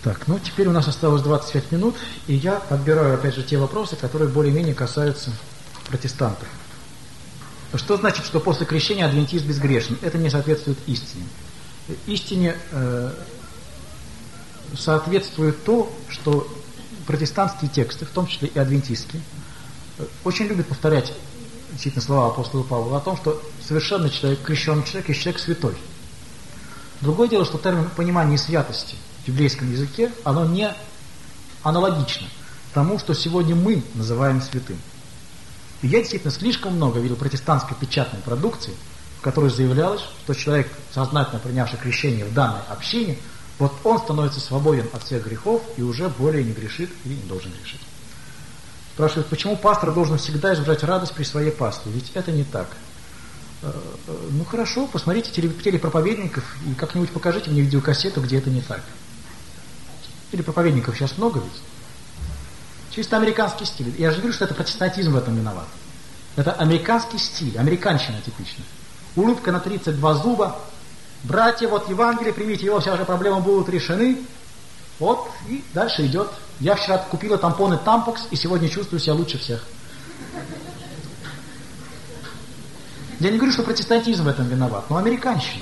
Так, ну теперь у нас осталось 25 минут, и я подбираю опять же те вопросы, которые более-менее касаются протестантов. Что значит, что после крещения адвентист безгрешен? Это не соответствует истине. Истине соответствует то, что протестантские тексты, в том числе и адвентистские, очень любят повторять действительно слова апостола Павла о том, что совершенный человек, крещенный человек, есть человек святой. Другое дело, что термин понимания святости в библейском языке, оно не аналогично тому, что сегодня мы называем святым. И я действительно слишком много видел протестантской печатной продукции, в которой заявлялось, что человек, сознательно принявший крещение в данной общине, вот он становится свободен от всех грехов и уже более не грешит или не должен грешить. Спрашивают, почему пастор должен всегда изображать радость при своей пастве? Ведь это не так. Ну хорошо, посмотрите телепроповедников и как-нибудь покажите мне видеокассету, где это не так. Телепроповедников сейчас много ведь. Чисто американский стиль. Я же говорю, что это протестантизм в этом виноват. Это американский стиль, американщина типичная. Улыбка на 32 зуба. Братья, вот Евангелие, примите его, все ваши проблемы будут решены. Вот, и дальше идет. Я вчера купила тампоны Тампокс, и сегодня чувствую себя лучше всех. Я не говорю, что протестантизм в этом виноват, но американщина.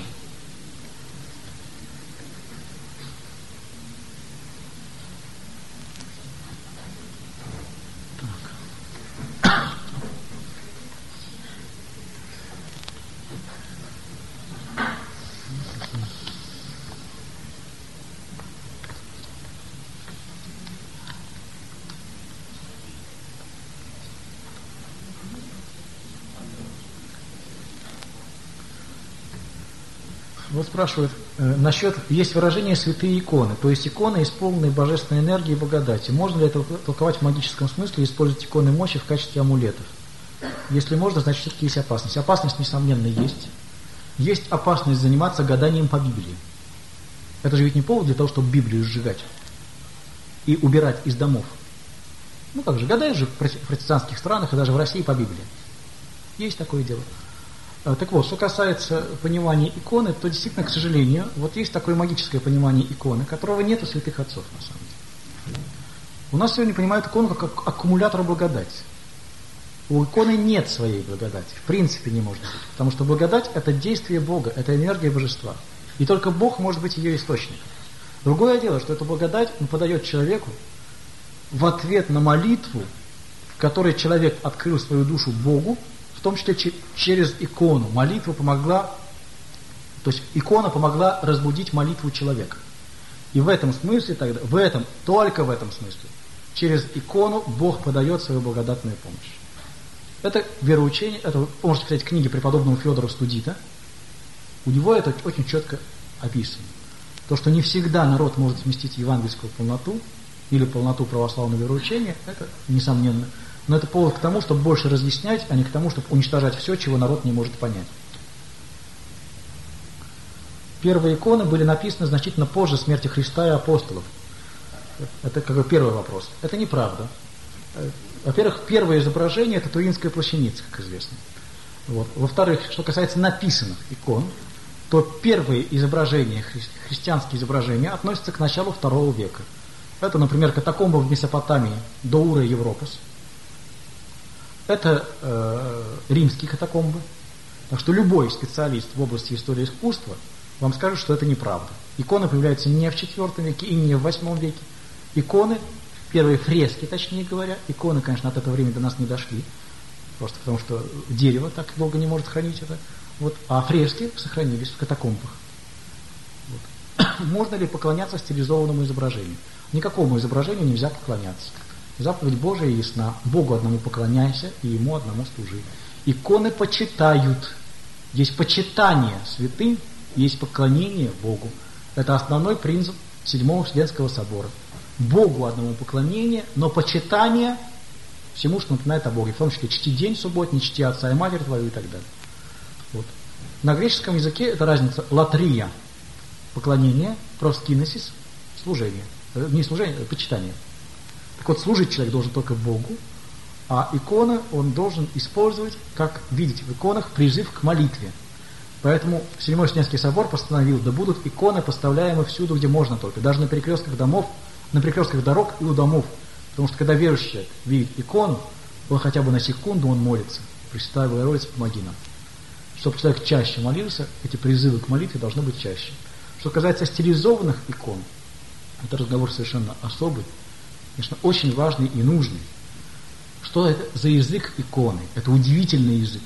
Вот спрашивают насчет, есть выражение «святые иконы», то есть иконы, исполненные божественной энергией и благодати. Можно ли это толковать в магическом смысле и использовать иконы мощи в качестве амулетов? Если можно, значит, все-таки есть опасность. Опасность, несомненно, есть. Есть опасность заниматься гаданием по Библии. Это же ведь не повод для того, чтобы Библию сжигать и убирать из домов. Ну как же, гадают же в протестантских странах и даже в России по Библии. Есть такое дело. Так вот, что касается понимания иконы, то действительно, к сожалению, вот есть такое магическое понимание иконы, которого нет у святых отцов, на самом деле. У нас сегодня понимают икону как аккумулятор благодати. У иконы нет своей благодати, в принципе не может быть, потому что благодать – это действие Бога, это энергия божества. И только Бог может быть ее источником. Другое дело, что эту благодать он подает человеку в ответ на молитву, в которой человек открыл свою душу Богу, в том числе через икону. Молитва помогла, то есть икона помогла разбудить молитву человека. И в этом смысле тогда, только в этом смысле, через икону Бог подает свою благодатную помощь. Это вероучение, это, можете читать книги преподобного Федора Студита, у него это очень четко описано. То, что не всегда народ может сместить евангельскую полноту или полноту православного вероучения, это несомненно. Но это повод к тому, чтобы больше разъяснять, а не к тому, чтобы уничтожать все, чего народ не может понять. Первые иконы были написаны значительно позже смерти Христа и апостолов. Это как бы первый вопрос. Это неправда. Во-первых, первое изображение – это Туринская плащаница, как известно. Вот. Во-вторых, что касается написанных икон, то первые изображения, христианские изображения, относятся к началу II века. Это, например, катакомбы в Месопотамии, Доура и Европос. Это римские катакомбы. Так что любой специалист в области истории искусства вам скажет, что это неправда. Иконы появляются не в IV веке и не в VIII веке. Иконы, первые фрески, точнее говоря, иконы, конечно, от этого времени до нас не дошли, просто потому что дерево так долго не может хранить это. Вот, а фрески сохранились в катакомбах. Вот. Можно ли поклоняться стилизованному изображению? Никакому изображению нельзя поклоняться. Заповедь Божия ясна. Богу одному поклоняйся и Ему одному служи. Иконы почитают. Есть почитание святым, есть поклонение Богу. Это основной принцип Седьмого Вселенского собора. Богу одному поклонение, но почитание всему, что напоминает о Боге. В том числе чти день субботний, чти отца и матерь твою и так далее. Вот. На греческом языке это разница латрия, поклонение, проскинесис, служение. Не служение, а почитание. Так вот, служить человек должен только Богу, а иконы он должен использовать, как видеть в иконах, призыв к молитве. Поэтому Седьмой Вселенский собор постановил, да будут иконы поставляемы всюду, где можно только, даже на перекрестках домов, на перекрестках дорог и у домов. Потому что когда верующий человек видит икону, он хотя бы на секунду он молится. Пресвятая Богородица, помоги нам. Чтобы человек чаще молился, эти призывы к молитве должны быть чаще. Что касается стилизованных икон, это разговор совершенно особый, конечно, очень важный и нужный. Что это за язык иконы? Это удивительный язык.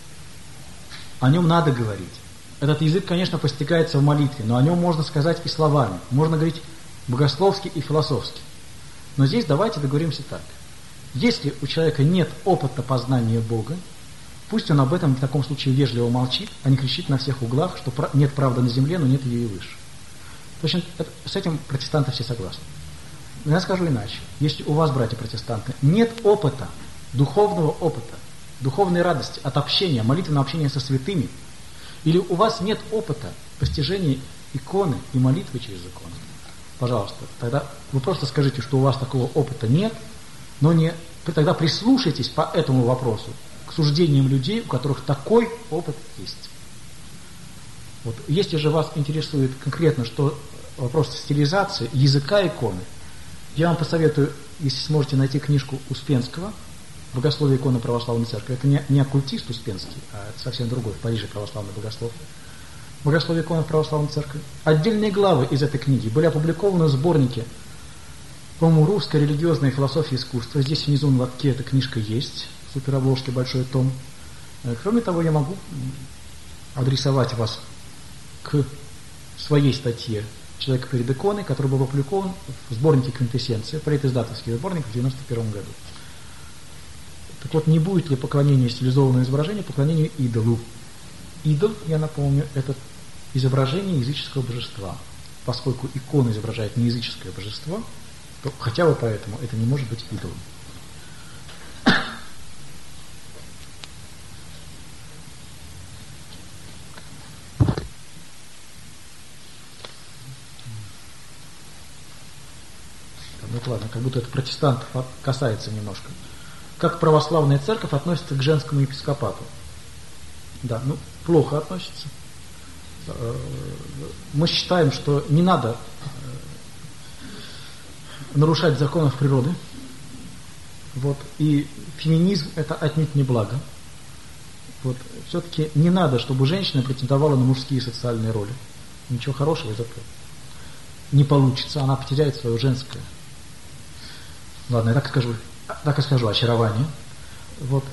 О нем надо говорить. Этот язык, конечно, постигается в молитве, но о нем можно сказать и словами. Можно говорить богословски и философски. Но здесь давайте договоримся так. Если у человека нет опыта познания Бога, пусть он об этом в таком случае вежливо молчит, а не кричит на всех углах, что нет правды на земле, но нет ее и выше. Точно с этим протестанты все согласны. Но я скажу иначе. Если у вас, братья протестанты, нет опыта, духовного опыта, духовной радости от общения, молитвенного общения со святыми, или у вас нет опыта постижения иконы и молитвы через иконы, пожалуйста, тогда вы просто скажите, что у вас такого опыта нет, но тогда прислушайтесь по этому вопросу к суждениям людей, у которых такой опыт есть. Вот, если же вас интересует конкретно, что вопрос стилизации языка иконы, я вам посоветую, если сможете найти книжку Успенского «Богословие иконы православной церкви». Это не оккультист Успенский, а это совсем другой, в Париже православный богослов. «Богословие иконы православной церкви». Отдельные главы из этой книги были опубликованы в сборнике, по-моему, «Русская религиозная философия искусства». Здесь внизу на лотке эта книжка есть, в суперобложке, большой том. Кроме того, я могу адресовать вас к своей статье «Человек перед иконой», который был опубликован в сборнике «Квинтэссенция», предиздательский сборник в 1991 году. Так вот, не будет ли поклонение стилизованного изображения поклонению идолу? Идол, я напомню, это изображение языческого божества. Поскольку икона изображает не языческое божество, то хотя бы поэтому это не может быть идолом. Ну ладно, как будто это протестантов касается немножко. Как православная церковь относится к женскому епископату? Да, плохо относится. Мы считаем, что не надо нарушать законов природы. Вот, и феминизм это отнюдь не благо. Вот, все-таки не надо, чтобы женщина претендовала на мужские социальные роли. Ничего хорошего из этого не получится, она потеряет свое женское. Ладно, я так и скажу, очарование. Вот.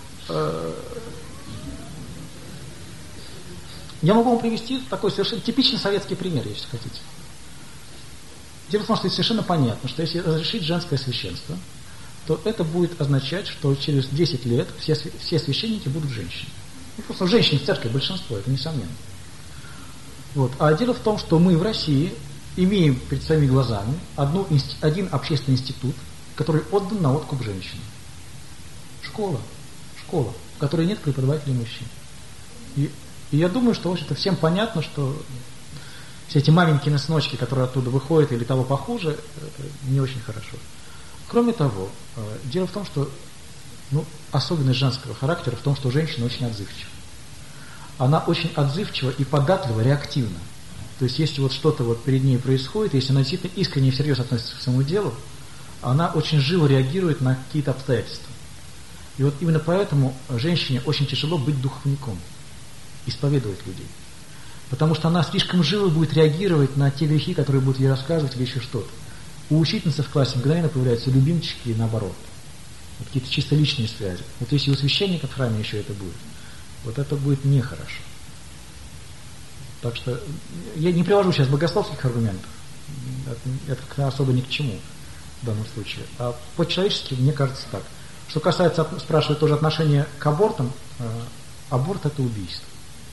Я могу вам привести такой совершенно типичный советский пример, если хотите. Дело в том, что это совершенно понятно, что если разрешить женское священство, то это будет означать, что через 10 лет все священники будут женщины. Просто женщин в церкви большинство, это несомненно. Вот. А дело в том, что мы в России имеем перед своими глазами один общественный институт, который отдан на откуп женщинам. Школа, в которой нет преподавателей мужчин. И я думаю, что это всем понятно, что все эти маменькины сыночки, которые оттуда выходят или того похуже, не очень хорошо. Кроме того, дело в том, что особенность женского характера в том, что женщина очень отзывчива. Она очень отзывчива и податлива, реактивна. То есть, если что-то перед ней происходит, если она действительно искренне и всерьез относится к своему делу, она очень живо реагирует на какие-то обстоятельства. И вот именно поэтому женщине очень тяжело быть духовником, исповедовать людей. Потому что она слишком живо будет реагировать на те грехи, которые будут ей рассказывать или еще что-то. У учительницы в классе мгновенно появляются любимчики и наоборот. Какие-то чисто личные связи. Вот если у священника в храме еще это будет, это будет нехорошо. Так что я не привожу сейчас богословских аргументов. Это особо ни к чему в данном случае. А по-человечески мне кажется так. Что касается, спрашивают тоже отношения к абортам, аборт это убийство.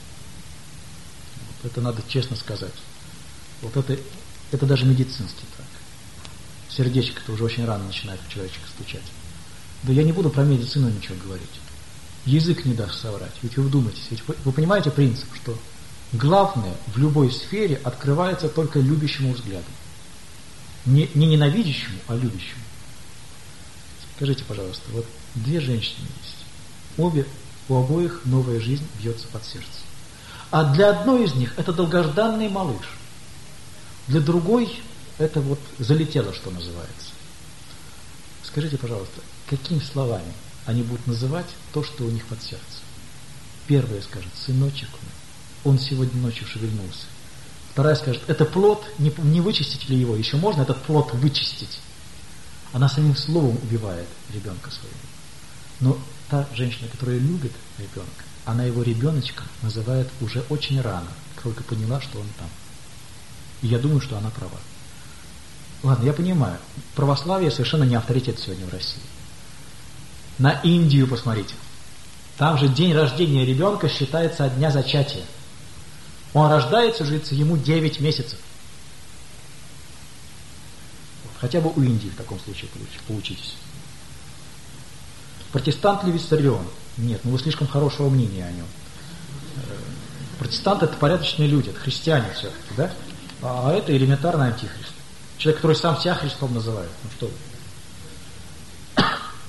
Это надо честно сказать. Это даже медицинский так. Сердечко-то уже очень рано начинает у человечка стучать. Да я не буду про медицину ничего говорить. Язык не даст соврать. Ведь вы вдумайтесь, ведь вы понимаете принцип, что главное в любой сфере открывается только любящему взгляду. Не ненавидящему, а любящему. Скажите, пожалуйста, две женщины есть. У обоих новая жизнь бьется под сердце. А для одной из них это долгожданный малыш. Для другой это вот залетело, что называется. Скажите, пожалуйста, какими словами они будут называть то, что у них под сердцем? Первая скажет: сыночек мой, он сегодня ночью шевельнулся. Вторая скажет: это плод, не вычистить ли его? Еще можно этот плод вычистить. Она самим словом убивает ребенка своего. Но та женщина, которая любит ребенка, она его ребеночком называет уже очень рано, только поняла, что он там. И я думаю, что она права. Ладно, я понимаю, православие совершенно не авторитет сегодня в России. На Индию посмотрите. Там же день рождения ребенка считается от дня зачатия. Он рождается, жится ему 9 месяцев. Хотя бы у Индии в таком случае поучитесь. Протестант ли Виссарион? Нет, вы слишком хорошего мнения о нем. Протестанты — это порядочные люди, это христиане все-таки, да? А это элементарный антихрист. Человек, который сам себя Христом называет. Ну что вы.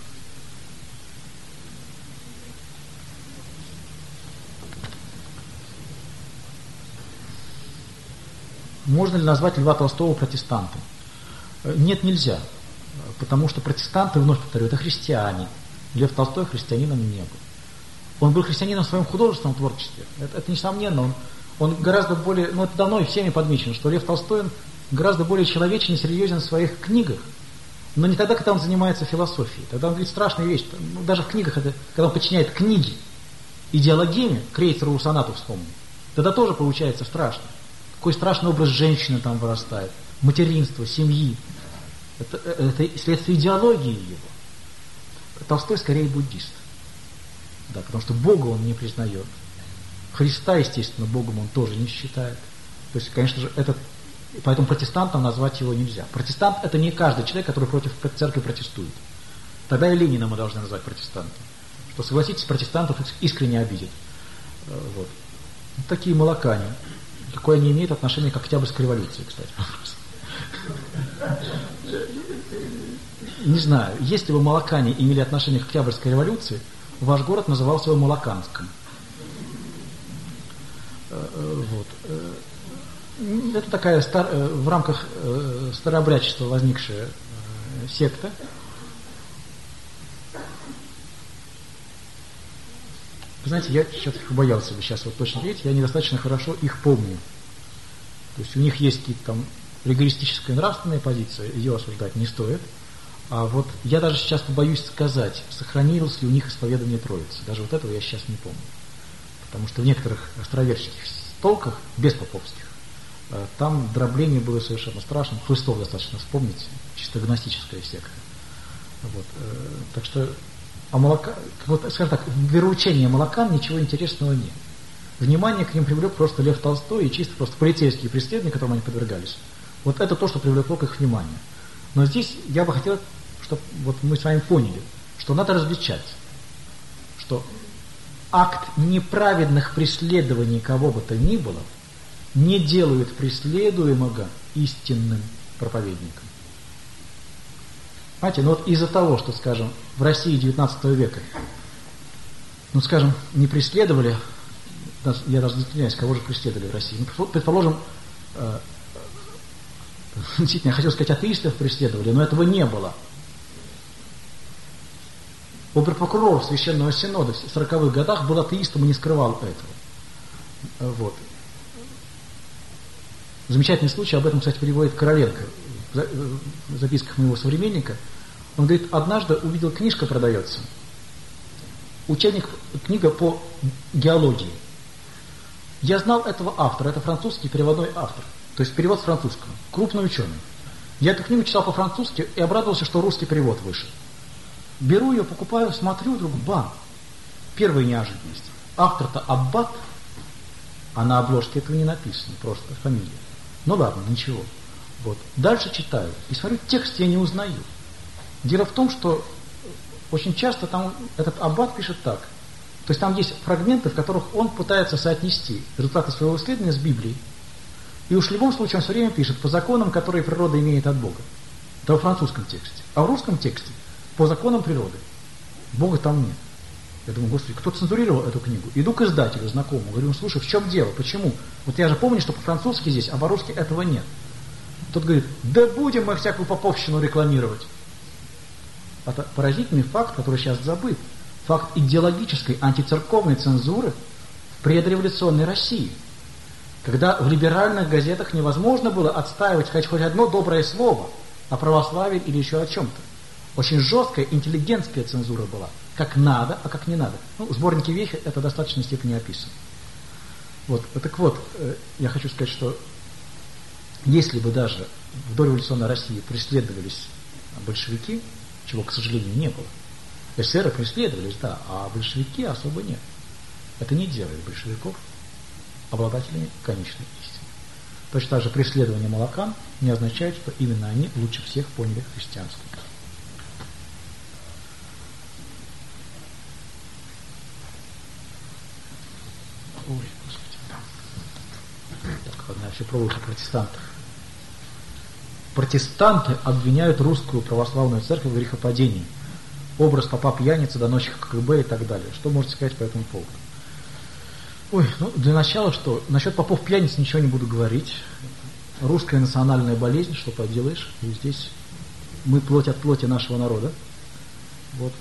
Можно ли назвать Льва Толстого протестантом? Нет, нельзя. Потому что протестанты, вновь повторю, это христиане. Лев Толстой христианином не был. Он был христианином в своем художественном творчестве. Это несомненно. Он гораздо более, это давно и всеми подмечено, что Лев Толстой он гораздо более человечен и серьезен в своих книгах. Но не тогда, когда он занимается философией. Тогда он говорит страшные вещи. Даже в книгах, когда он подчиняет книги идеологеме, крейцеру сонату вспомнил, тогда тоже получается страшно. Какой страшный образ женщины там вырастает. Материнства, семьи. Это следствие идеологии его. Толстой скорее буддист. Да, потому что Бога он не признает. Христа, естественно, Богом он тоже не считает. То есть, конечно же, поэтому протестантом назвать его нельзя. Протестант — это не каждый человек, который против церкви протестует. Тогда и Ленина мы должны назвать протестантом. Что, согласитесь, протестантов искренне обидит. Вот. Такие молокане. Какое они имеют отношение к Октябрьской революции, кстати, вопрос. Не знаю, если бы молокане имели отношение к Октябрьской революции, ваш город назывался бы Молоканском. Вот. Это такая в рамках старообрядчества возникшая секта. Вы знаете, я что-то боялся бы сейчас вот точно говорить, я недостаточно хорошо их помню. То есть у них есть какие-то там ригористическая нравственная позиция, ее осуждать не стоит. А вот я даже сейчас побоюсь сказать, сохранилось ли у них исповедание Троицы. Даже вот этого я сейчас не помню. Потому что в некоторых островерческих толках, без поповских, там дробление было совершенно страшным. Хлыстов достаточно вспомнить, чисто гностическая секта. Вот. Так что скажем так, в вероучении молокан ничего интересного нет. Внимание к ним привлек просто Лев Толстой и чисто просто полицейские преследования, которым они подвергались. Вот это то, что привлекло к их вниманию. Но здесь я бы хотел, чтобы вот мы с вами поняли, что надо различать, что акт неправедных преследований кого бы то ни было не делает преследуемого истинным проповедником. Понимаете, вот из-за того, что, скажем, в России XIX века, скажем, не преследовали, я даже не затрудняюсь, кого же преследовали в России. Предположим, действительно, я хотел сказать, атеистов преследовали, но этого не было. Оберпрокурор Священного Синода в 40-х годах был атеистом и не скрывал этого. Вот. Замечательный случай, об этом, кстати, переводит Короленко в записках моего современника. Он говорит, однажды увидел, книжка продается, книга по геологии. Я знал этого автора, это французский переводной автор, то есть перевод с французского, крупный ученый. Я эту книгу читал по-французски и обрадовался, что русский перевод вышел. Беру ее, покупаю, смотрю, вдруг бам! Первая неожиданность. Автор-то Аббат, а на обложке этого не написано, просто фамилия. Ну ладно, ничего. Вот. Дальше читаю и смотрю, текст я не узнаю. Дело в том, что очень часто там этот Аббат пишет так. То есть там есть фрагменты, в которых он пытается соотнести результаты своего исследования с Библией. И уж в любом случае он все время пишет по законам, которые природа имеет от Бога. Это во французском тексте. А в русском тексте по законам природы. Бога там нет. Я думаю, господи, кто цензурировал эту книгу? Иду к издателю знакомому, говорю, слушай, в чем дело, почему? Вот я же помню, что по-французски здесь, а по-русски этого нет. Тот говорит, да будем мы всякую поповщину рекламировать. Это поразительный факт, который сейчас забыт. Факт идеологической антицерковной цензуры в предреволюционной России. Когда в либеральных газетах невозможно было отстаивать хоть одно доброе слово о православии или еще о чем-то. Очень жесткая интеллигентская цензура была. Как надо, а как не надо. Ну, в сборнике Вехи это в достаточной степени описано. Вот. Так вот, я хочу сказать, что если бы даже в дореволюционной России преследовались большевики, чего, к сожалению, не было, эсеры преследовались, да, а большевики особо нет. Это не делает большевиков обладателями конечной истины. Точно так же преследование молокан не означает, что именно они лучше всех поняли христианство. Ой, Господи, да. Так, ладно, я все пробую про протестантов. Протестанты обвиняют русскую православную церковь в грехопадении. Образ попа пьяницы, доносчика КГБ и так далее. Что можете сказать по этому поводу? Ой, ну для начала что? Насчет попов пьяниц ничего не буду говорить. Русская национальная болезнь, что поделаешь. И здесь мы плоть от плоти нашего народа. Вот.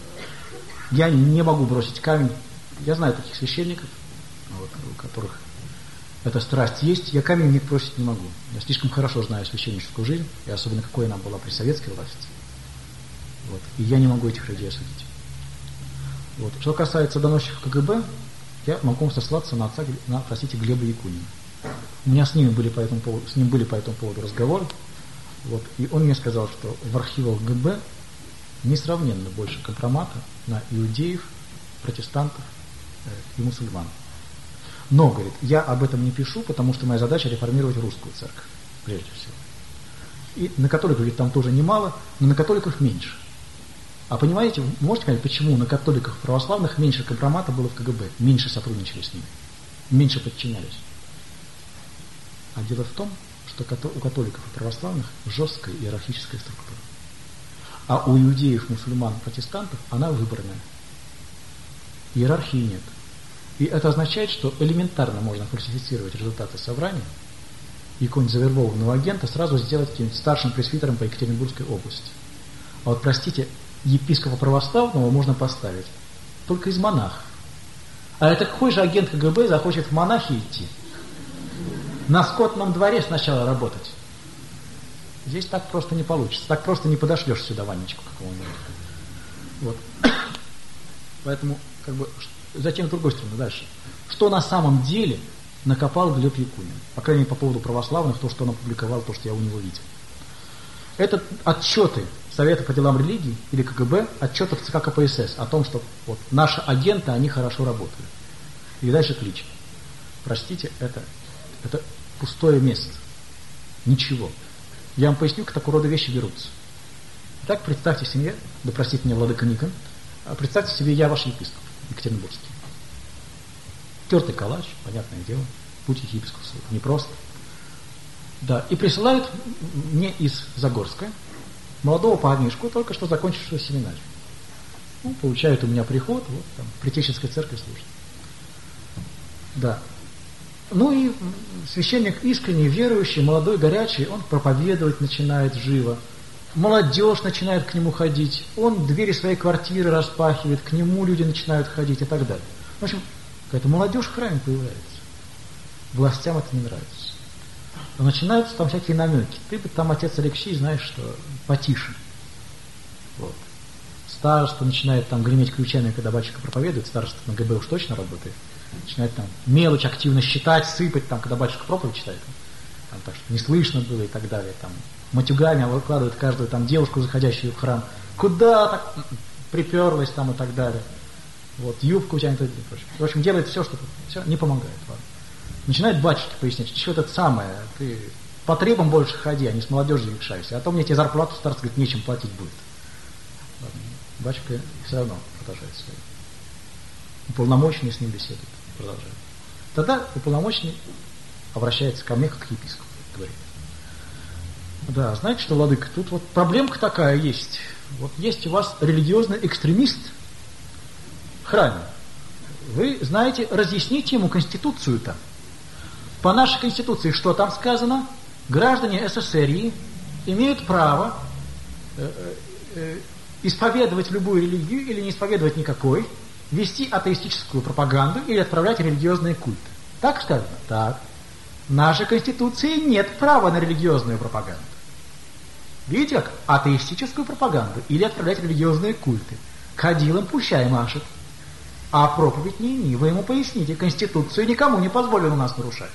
Я не могу бросить камень. Я знаю таких священников, вот, у которых эта страсть есть. Я камень в них бросить не могу. Я слишком хорошо знаю священническую жизнь, и особенно какой она была при советской власти. Вот. И я не могу этих людей осудить. Вот. Что касается доносчиков КГБ, я могу сослаться на отца, простите, Глеба Якунина. У меня с ним были по этому поводу разговоры. Вот. И он мне сказал, что в архивах ГБ несравненно больше компромата на иудеев, протестантов и мусульман. Но, говорит, я об этом не пишу, потому что моя задача реформировать русскую церковь, прежде всего. И на католиков, говорит, там тоже немало, но на католиков меньше. А понимаете, можете понять, почему на католиках православных меньше компромата было в КГБ, меньше сотрудничали с ними, меньше подчинялись? А дело в том, что у католиков и православных жесткая иерархическая структура. А у иудеев, мусульман, протестантов она выборная. Иерархии нет. И это означает, что элементарно можно фальсифицировать результаты собрания и какого-нибудь завербованного агента сразу сделать каким-нибудь старшим пресвитером по Екатеринбургской области. А вот, простите, епископа православного можно поставить только из монахов. А это какой же агент КГБ захочет в монахи идти? На скотном дворе сначала работать. Здесь так просто не получится. Так просто не подошлешь сюда Ванечку какого-нибудь. Вот. Поэтому, затем с другой стороны, дальше. Что на самом деле накопал Глеб Якунин? По крайней мере, по поводу православных, то, что он опубликовал, то, что я у него видел. Это отчеты Совета по делам религии или КГБ, отчетов ЦК КПСС о том, что вот наши агенты, они хорошо работают. И дальше клич. Простите, это пустое место. Ничего. Я вам поясню, как такого рода вещи берутся. Итак, представьте себе, да простит меня владыка Никон, представьте себе, я ваш епископ екатеринбургский. Тертый калач, понятное дело, путь епископа непросто. Да, и присылают мне из Загорска молодого парнишку, только что закончившего семинарию. Ну, получает у меня приход, вот там, в Притеченской церкви служит. Да. Ну и священник искренний, верующий, молодой, горячий, он проповедовать начинает живо. Молодежь начинает к нему ходить, он двери своей квартиры распахивает, к нему люди начинают ходить и так далее. В общем, какая-то молодежь в храме появляется. Властям это не нравится. Но начинаются там всякие намеки. Ты бы там, отец Алексей, знаешь, что потише. Вот. Староста начинает там греметь ключами, когда батюшка проповедует, староста на ГБ уж точно работает. Начинает там мелочь активно считать, сыпать, там, когда батюшка проповедь читает. Там, так что не слышно было и так далее. Там, матюгами выкладывает каждую там девушку, заходящую в храм. Куда так приперлась там и так далее. Вот, юбку тянет и прочее. В общем, делает все, что все, не помогает. Ладно. Начинает батюшке пояснять, что это самое, ты по требам больше ходи, а не с молодежью якшайся. А то мне тебе зарплату староста говорит, нечем платить будет. Ладно. Батюшка все равно продолжает свое. Уполномоченный с ним беседует. Продолжает. Тогда уполномоченный обращается ко мне как к епископу, говорит. Да, знаете что, владыка, тут вот проблемка такая есть. Вот есть у вас религиозный экстремист, храме. Вы знаете, разъясните ему Конституцию-то. По нашей Конституции что там сказано? Граждане СССР имеют право исповедовать любую религию или не исповедовать никакой, вести атеистическую пропаганду или отправлять религиозные культы. Так сказано? Так. В нашей Конституции нет права на религиозную пропаганду. Видите как? Атеистическую пропаганду или отправлять религиозные культы. Кадилом пущай машет. А проповедь не ими. Вы ему поясните, Конституцию никому не позволено у нас нарушать.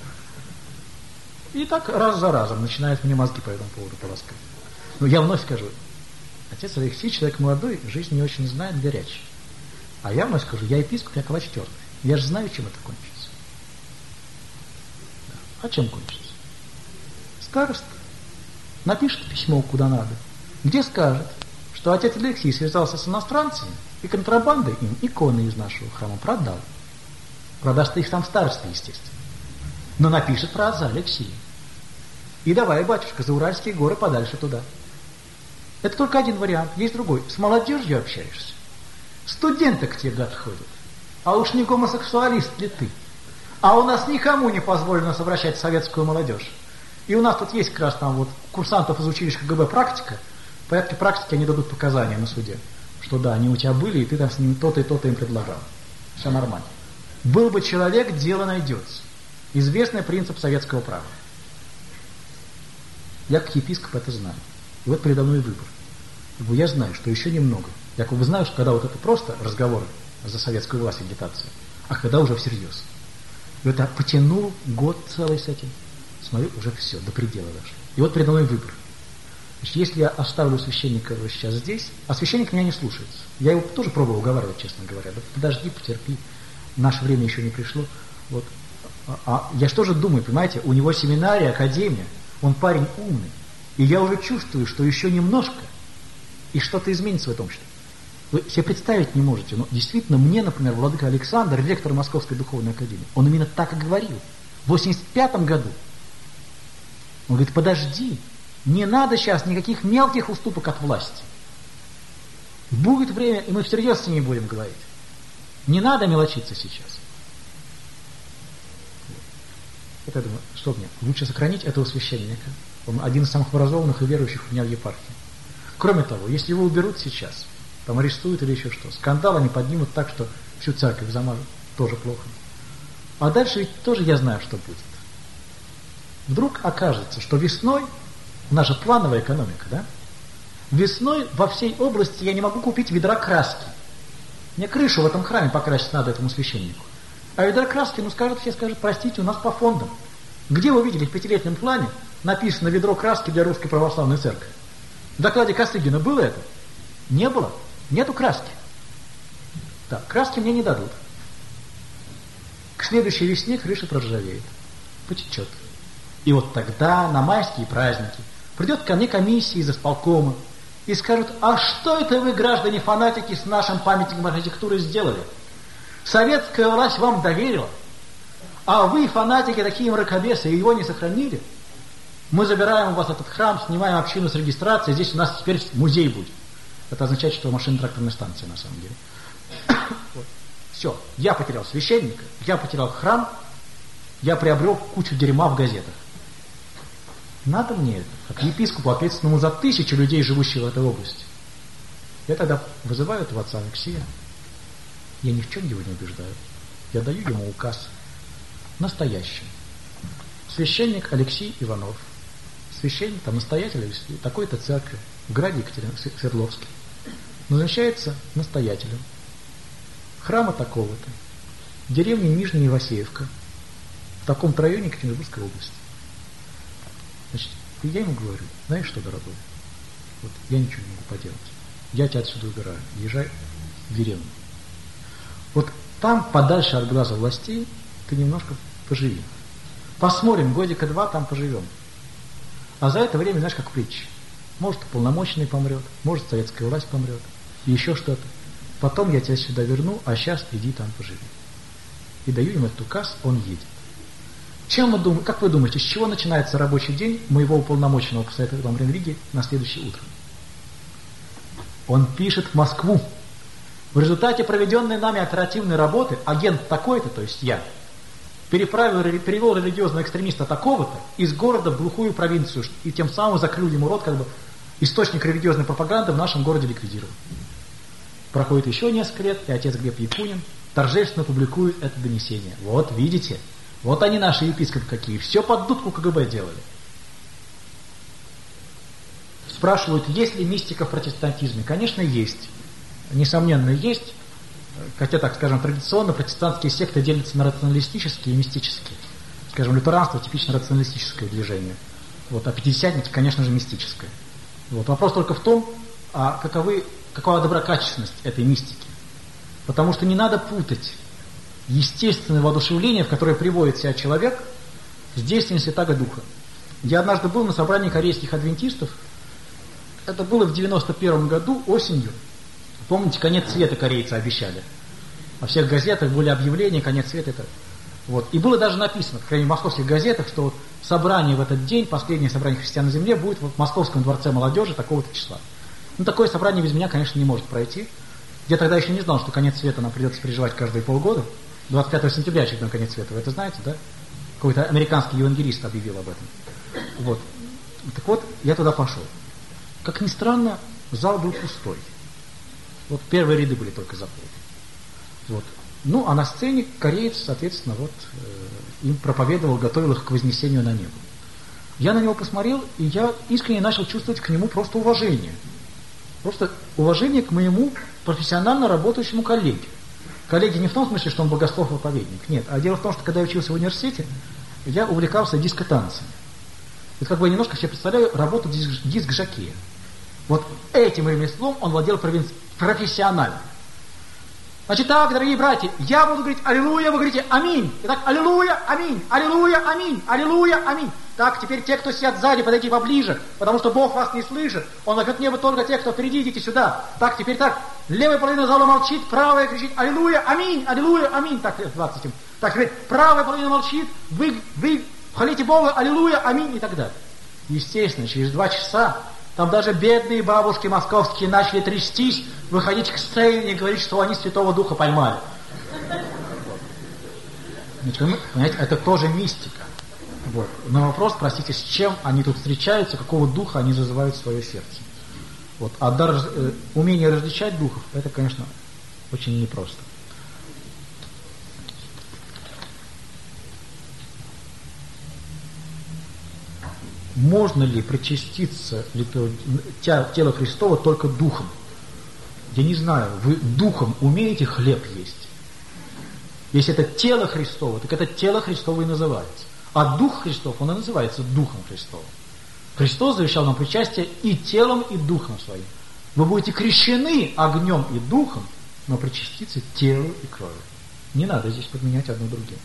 И так раз за разом начинает мне мозги по этому поводу полоскать. Но я вновь скажу, отец Алексей, человек молодой, жизнь не очень знает, горячий. А я вновь скажу, я епископ Якова IV. Я же знаю, чем это кончится. Да. А чем кончится? Староста напишет письмо куда надо, где скажет, что отец Алексей связался с иностранцами и контрабандой им иконы из нашего храма продал. Продаст их сам староста, естественно. Но напишет про отца Алексея. И давай, батюшка, за Уральские горы подальше туда. Это только один вариант. Есть другой. С молодежью общаешься. Студенты к тебе, гад, ходят. А уж не гомосексуалист ли ты? А у нас никому не позволено совращать советскую молодежь. И у нас тут есть как раз там вот курсантов из училища КГБ практика. В порядке практики они дадут показания на суде. Что да, они у тебя были, и ты там с ними то-то и то-то им предлагал. Все нормально. Был бы человек, дело найдется. Известный принцип советского права. Я как епископ это знаю. И вот передо мной выбор. Я знаю, что еще немного. Я как бы знаю, что когда вот это просто разговоры за советскую власть, агитация, а когда уже всерьез. И вот я потянул год целый с этим. Смотрю, уже все, до предела даже. И вот передо мной выбор. Значит, если я оставлю священника сейчас здесь, а священник меня не слушается. Я его тоже пробовал уговаривать, честно говоря. Да подожди, потерпи. Наше время еще не пришло. Вот. А я что же думаю, понимаете, у него семинария, академия, он парень умный. И я уже чувствую, что еще немножко, и что-то изменится в этом обществе. Вы себе представить не можете, но действительно мне, например, владыка Александр, ректор Московской духовной академии, он именно так и говорил. В 85 году. Он говорит, подожди, не надо сейчас никаких мелких уступок от власти. Будет время, и мы всерьез с ними будем говорить. Не надо мелочиться сейчас. Вот я думаю, что мне, лучше сохранить этого священника. Он один из самых образованных и верующих у меня в епархии. Кроме того, если его уберут сейчас, там арестуют или еще что, скандал они поднимут так, что всю церковь замажут, тоже плохо. А дальше ведь тоже я знаю, что будет. Вдруг окажется, что весной, наша плановая экономика, да? Весной во всей области я не могу купить ведра краски. Мне крышу в этом храме покрасить надо этому священнику. А ведра краски, все скажут, простите, у нас по фондам. Где вы видели в 5-летнем плане написано ведро краски для Русской Православной Церкви? В докладе Косыгина было это? Не было. Нету краски. Так, краски мне не дадут. К следующей весне крыша проржавеет. Потечет. И вот тогда, на майские праздники, придет ко мне комиссия из исполкома и скажут, а что это вы, граждане-фанатики, с нашим памятником архитектуры сделали? Советская власть вам доверила, а вы, фанатики, такие мракобесы, его не сохранили. Мы забираем у вас этот храм, снимаем общину с регистрацией, здесь у нас теперь музей будет. Это означает, что машинно-тракторная станция на самом деле. Вот. Все, я потерял священника, я потерял храм, я приобрел кучу дерьма в газетах. Надо мне это, как епископу, ответственному за 1000 людей, живущих в этой области. Я тогда вызываю этого отца Алексея. Я ни в чем его не убеждаю. Я даю ему указ. Настоящий. Священник Алексей Иванов. Священник, там, настоятель такой-то церкви в граде Свердловске. Назначается настоятелем храма такого-то. В деревне Нижняя Васеевка. В таком-то районе Екатеринбургской области. Значит, я ему говорю, знаешь что, дорогой, вот я ничего не могу поделать. Я тебя отсюда убираю. Езжай в деревню. Вот там, подальше от глаза властей, ты немножко поживи. Посмотрим, годика 2 там поживем. А за это время, знаешь, как притча. Может, уполномоченный помрет, может, советская власть помрет, и еще что-то. Потом я тебя сюда верну, а сейчас иди там поживи. И даю ему этот указ, он едет. Как вы думаете, с чего начинается рабочий день моего уполномоченного по Совету Риги на следующее утро? Он пишет в Москву В результате проведенной нами оперативной работы агент такой-то, то есть я, перевел религиозного экстремиста такого-то из города в глухую провинцию и тем самым закрыл ему рот, как бы источник религиозной пропаганды в нашем городе ликвидирован. Проходит еще несколько лет, и отец Глеб Якунин торжественно публикует это донесение. Вот, видите, вот они наши епископы какие, все под дудку КГБ делали. Спрашивают, есть ли мистика в протестантизме? Конечно, есть. Несомненно, есть. Хотя, так скажем, традиционно протестантские секты делятся на рационалистические и мистические. Скажем, лютеранство типично рационалистическое движение. Вот, а пятидесятники, конечно же, мистическое. Вот. Вопрос только в том, какова доброкачественность этой мистики. Потому что не надо путать естественное воодушевление, в которое приводит себя человек, с действием Святаго Духа. Я однажды был на собрании корейских адвентистов. Это было в 91 году, осенью. Помните, конец света корейцы обещали. Во всех газетах были объявления, конец света. Вот. И было даже написано, в крайней мере, в московских газетах, что вот собрание в этот день, последнее собрание христиан на земле, будет в Московском дворце молодежи такого-то числа. Ну, такое собрание без меня, конечно, не может пройти. Я тогда еще не знал, что конец света нам придется переживать каждые полгода. 25 сентября очередной конец света. Вы это знаете, да? Какой-то американский евангелист объявил об этом. Вот. Так вот, я туда пошел. Как ни странно, зал был пустой. Вот первые ряды были только заполнены. Вот. Ну, а на сцене кореец, соответственно, вот им проповедовал, готовил их к вознесению на небо. Я на него посмотрел, и я искренне начал чувствовать к нему просто уважение. Просто уважение к моему профессионально работающему коллеге. Коллеге не в том смысле, что он богослов-проповедник, нет. А дело в том, что когда я учился в университете, я увлекался диско-танцами. Вот как бы я немножко себе представляю работу диск-жокея. Вот этим ремеслом он владел профессионально. Значит так, дорогие братья, я буду говорить аллилуйя, вы говорите аминь. Итак, аллилуйя, аминь, аллилуйя, аминь, аллилуйя, аминь. Так, теперь те, кто сидят сзади, подойдите поближе, потому что Бог вас не слышит. Он возьмет небо только тех, кто впереди, идите сюда. Так, теперь так, левая половина зала молчит, правая кричит аллилуйя, аминь, аллилуйя, аминь. Так, 20 им. Так, теперь правая половина молчит, вы хвалите Бога, аллилуйя, аминь и так далее. Естественно, через 2 часа там даже бедные бабушки московские начали трястись, выходить к сцене и говорить, что они Святого Духа поймали. Значит, понимаете, это тоже мистика. Вот. Но вопрос, простите, с чем они тут встречаются, какого духа они зазывают в свое сердце. Вот. А умение различать духов, это, конечно, очень непросто. Можно ли причаститься тело Христова только духом? Я не знаю, вы духом умеете хлеб есть? Если это тело Христово, так это тело Христово и называется. А Дух Христов, он и называется Духом Христовым. Христос завещал нам причастие и телом, и духом своим. Вы будете крещены огнем и духом, но причаститься телу и кровью. Не надо здесь подменять одно другим.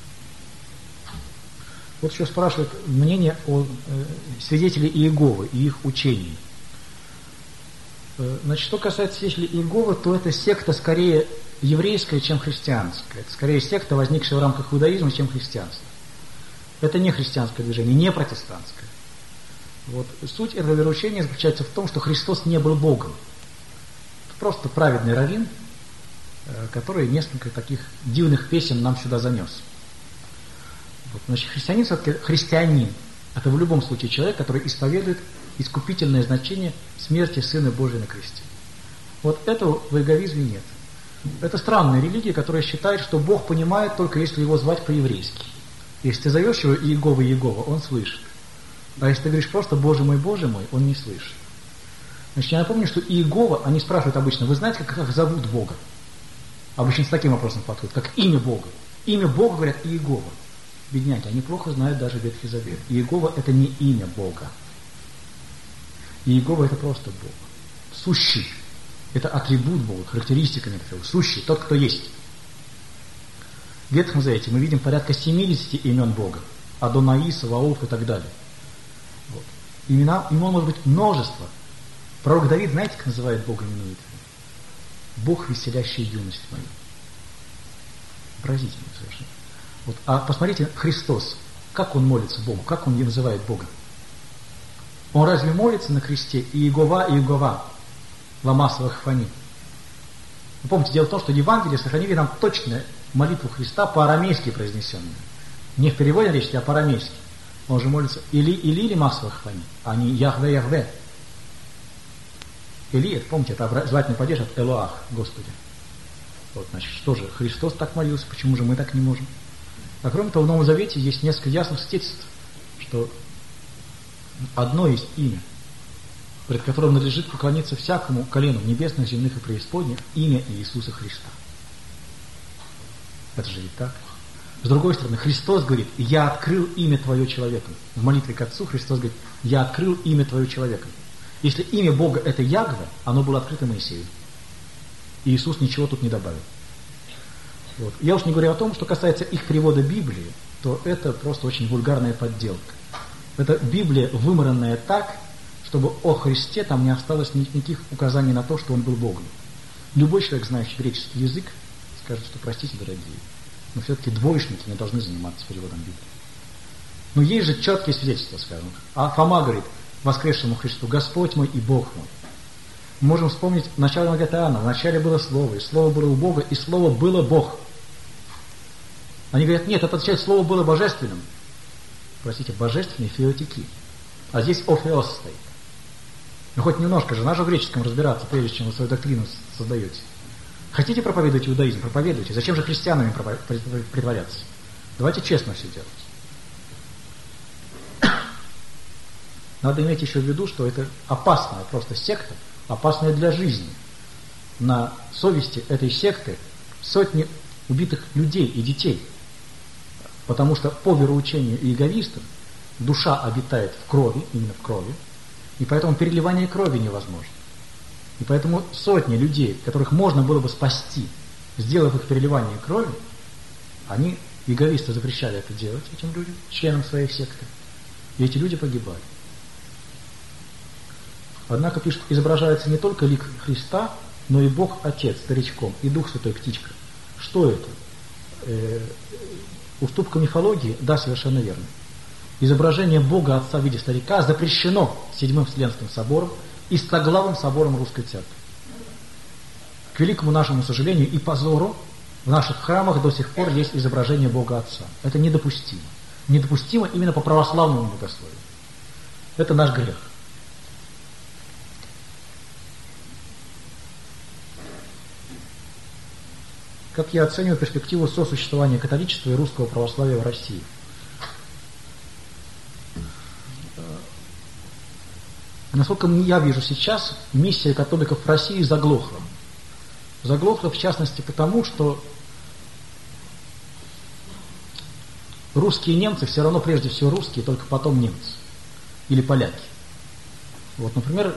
Вот еще спрашивают мнение о свидетелях Иеговы и их учении. Значит, что касается свидетелей Иеговы, то это секта скорее еврейская, чем христианская. Это скорее секта, возникшая в рамках иудаизма, чем христианства. Это не христианское движение, не протестантское. Вот. Суть этого вероучения заключается в том, что Христос не был Богом. Это просто праведный раввин, который несколько таких дивных песен нам сюда занес. Вот. Значит, христианин – это в любом случае человек, который исповедует искупительное значение смерти Сына Божия на кресте. Вот этого в иеговизме нет. Это странная религия, которая считает, что Бог понимает только если его звать по-еврейски. Если ты зовешь его Иегова, Иегова, он слышит. А если ты говоришь просто Боже мой, он не слышит. Значит, я напомню, что Иегова, они спрашивают обычно, вы знаете, как зовут Бога? Обычно с таким вопросом подходят, как имя Бога. Имя Бога говорят Иегова. Бедняки, они плохо знают даже Ветхий Завет. Иегова это не имя Бога. Иегова это просто Бог. Сущий. Это атрибут Бога, характеристика некоторого. Сущий, тот, кто есть. В Ветхом Завете мы видим порядка 70 имен Бога. Адонаи, Саваоф и так далее. Вот. Имен может быть множество. Пророк Давид, знаете, как называет Бога, именует? Бог, веселящий юность мою. Поразительно совершенно. Вот. А посмотрите, Христос, как Он молится Богу, как Он называет Бога. Он разве молится на кресте Иегова, Иегова, Ламасова Хфани? Вы помните, дело в том, что Евангелие сохранили нам точно молитву Христа по-арамейски произнесенную. Не в переводе речи, а по-арамейски. Он же молится Или или Масвах хвани, а не Яхве Яхве. Или, это, помните, это звательный падеж от Элоах, Господи. Вот, значит, что же, Христос так молился, почему же мы так не можем? А кроме того, в Новом Завете есть несколько ясных свидетельств, что одно есть имя, пред которым надлежит поклониться всякому колену небесных, земных и преисподних, имя Иисуса Христа. Это же ведь так. С другой стороны, Христос говорит, я открыл имя Твое человеком. В молитве к Отцу Христос говорит, я открыл имя Твое человеком. Если имя Бога это Ягве, оно было открыто Моисею. И Иисус ничего тут не добавил. Вот. Я уж не говорю о том, что касается их перевода Библии, то это просто очень вульгарная подделка. Это Библия, вымаранная так, чтобы о Христе там не осталось никаких указаний на то, что Он был Богом. Любой человек, знающий греческий язык, скажет, что простите, дорогие, но все-таки двоечники не должны заниматься переводом Библии. Но есть же четкие свидетельства, скажем. А Фома говорит воскресшему Христу, Господь мой и Бог мой. Мы можем вспомнить начало Евангелия Иоанна. Вначале было Слово, и Слово было у Бога, и Слово было Бог. Они говорят, нет, это означает, Слово было божественным. Простите, божественный феотики. А здесь офеос стоит. Ну хоть немножко же, надо в греческом разбираться, прежде чем вы свою доктрину создаете. Хотите проповедовать иудаизм? Проповедуйте. Зачем же христианами притворяться? Давайте честно все делать. Надо иметь еще в виду, что это опасная просто секта, опасная для жизни. На совести этой секты сотни убитых людей и детей. Потому что по вероучению иеговистов душа обитает в крови, именно в крови, и поэтому переливание крови невозможно. И поэтому сотни людей, которых можно было бы спасти, сделав их переливание крови, они, иеговисты, запрещали это делать этим людям, членам своей секты. И эти люди погибали. Однако, пишут, изображается не только лик Христа, но и Бог Отец старичком, и Дух Святой птичка. Что это? Уступка мифологии? Да, совершенно верно. Изображение Бога Отца в виде старика запрещено Седьмым Вселенским собором и Стоглавым собором Русской Церкви. К великому нашему сожалению и позору в наших храмах до сих пор есть изображение Бога Отца. Это недопустимо. Недопустимо именно по православному богословию. Это наш грех. Как я оцениваю перспективу сосуществования католичества и русского православия в России? Насколько я вижу сейчас, миссия католиков в России заглохла. Заглохла, в частности, потому, что русские немцы все равно прежде всего русские, только потом немцы. Или поляки. Вот, например,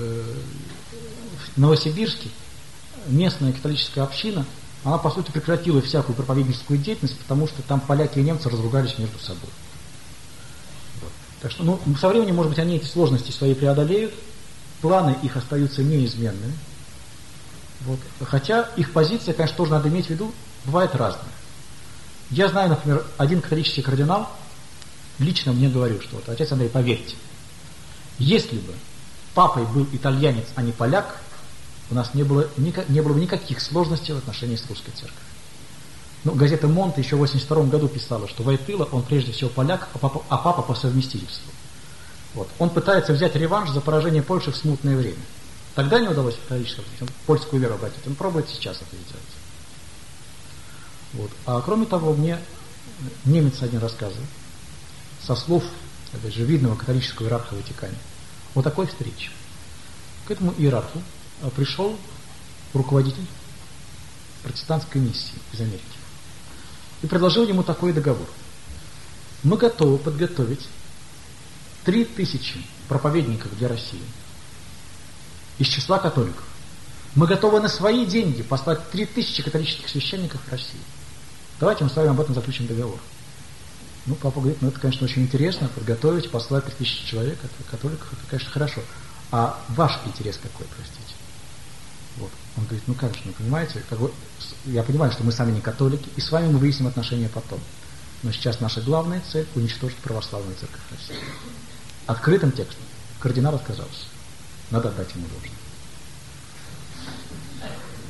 в Новосибирске местная католическая община, она, по сути, прекратила всякую проповедническую деятельность, потому что там поляки и немцы разругались между собой. Вот. Так что, со временем, может быть, они эти сложности свои преодолеют, планы их остаются неизменными. Вот. Хотя их позиция, конечно, тоже надо иметь в виду, бывает разная. Я знаю, например, один католический кардинал лично мне говорил, что вот, отец Андрей, поверьте, если бы папой был итальянец, а не поляк, у нас не было бы никаких сложностей в отношении с русской церковью. Газета «Монте» еще в 1982 году писала, что Войтыла, он прежде всего поляк, а папа по совместительству. Вот. Он пытается взять реванш за поражение Польши в смутное время. Тогда не удалось польскую веру обратить. Он пробует сейчас это сделать. Вот. А кроме того, мне немец один рассказывал, со слов, опять же, видного католического иерарха в Ватикане, о такой встрече. К этому иерарху пришел руководитель протестантской миссии из Америки и предложил ему такой договор. Мы готовы подготовить 3000 проповедников для России из числа католиков. Мы готовы на свои деньги послать 3000 католических священников в Россию. Давайте мы с вами об этом заключим договор. Папа говорит, это, конечно, очень интересно, подготовить, послать 3000 человек, это католиков, это, конечно, хорошо. А ваш интерес какой, простите? Вот. Он говорит, как же, понимаете, я понимаю, что мы сами не католики, и с вами мы выясним отношения потом. Но сейчас наша главная цель – уничтожить православную церковь России. Открытым текстом кардинал отказался. Надо отдать ему должное.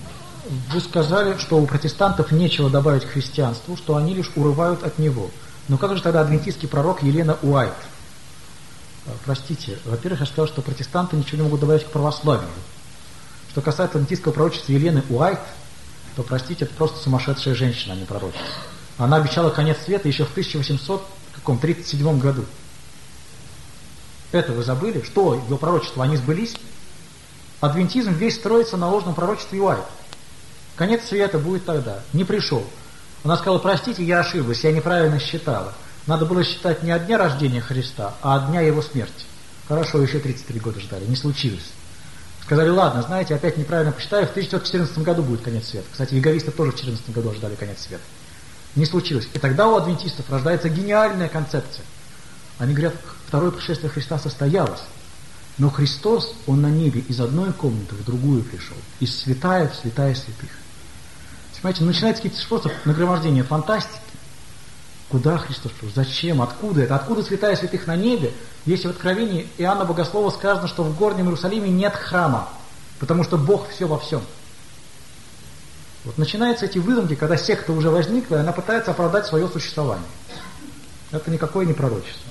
Вы сказали, что у протестантов нечего добавить к христианству, что они лишь урывают от него. Но как же тогда адвентистский пророк Елена Уайт? Простите, во-первых, я сказал, что протестанты ничего не могут добавить к православию. Что касается адвентистского пророчества Елены Уайт, то, простите, это просто сумасшедшая женщина, а не пророчество. Она обещала конец света еще в 1837 году. Это вы забыли? Что ее пророчества, они сбылись? Адвентизм весь строится на ложном пророчестве Уайт. Конец света будет тогда. Не пришел. Она сказала: простите, я ошиблась, я неправильно считала. Надо было считать не от дня рождения Христа, а от дня его смерти. Хорошо, еще 33 года ждали, не случилось. Сказали: ладно, знаете, опять неправильно посчитаю, в 1914 году будет конец света. Кстати, яговисты тоже в 1914 году ожидали конец света. Не случилось. И тогда у адвентистов рождается гениальная концепция. Они говорят: второе пришествие Христа состоялось. Но Христос, Он на небе из одной комнаты в другую пришел, из святая в святая святых. Понимаете, начинается какие-то просто нагромождения фантастики. Куда Христос пришел? Зачем? Откуда это? Откуда святая святых на небе, если в Откровении Иоанна Богослова сказано, что в горнем Иерусалиме нет храма, потому что Бог все во всем. Вот начинаются эти выдумки, когда секта уже возникла, и она пытается оправдать свое существование. Это никакое не пророчество.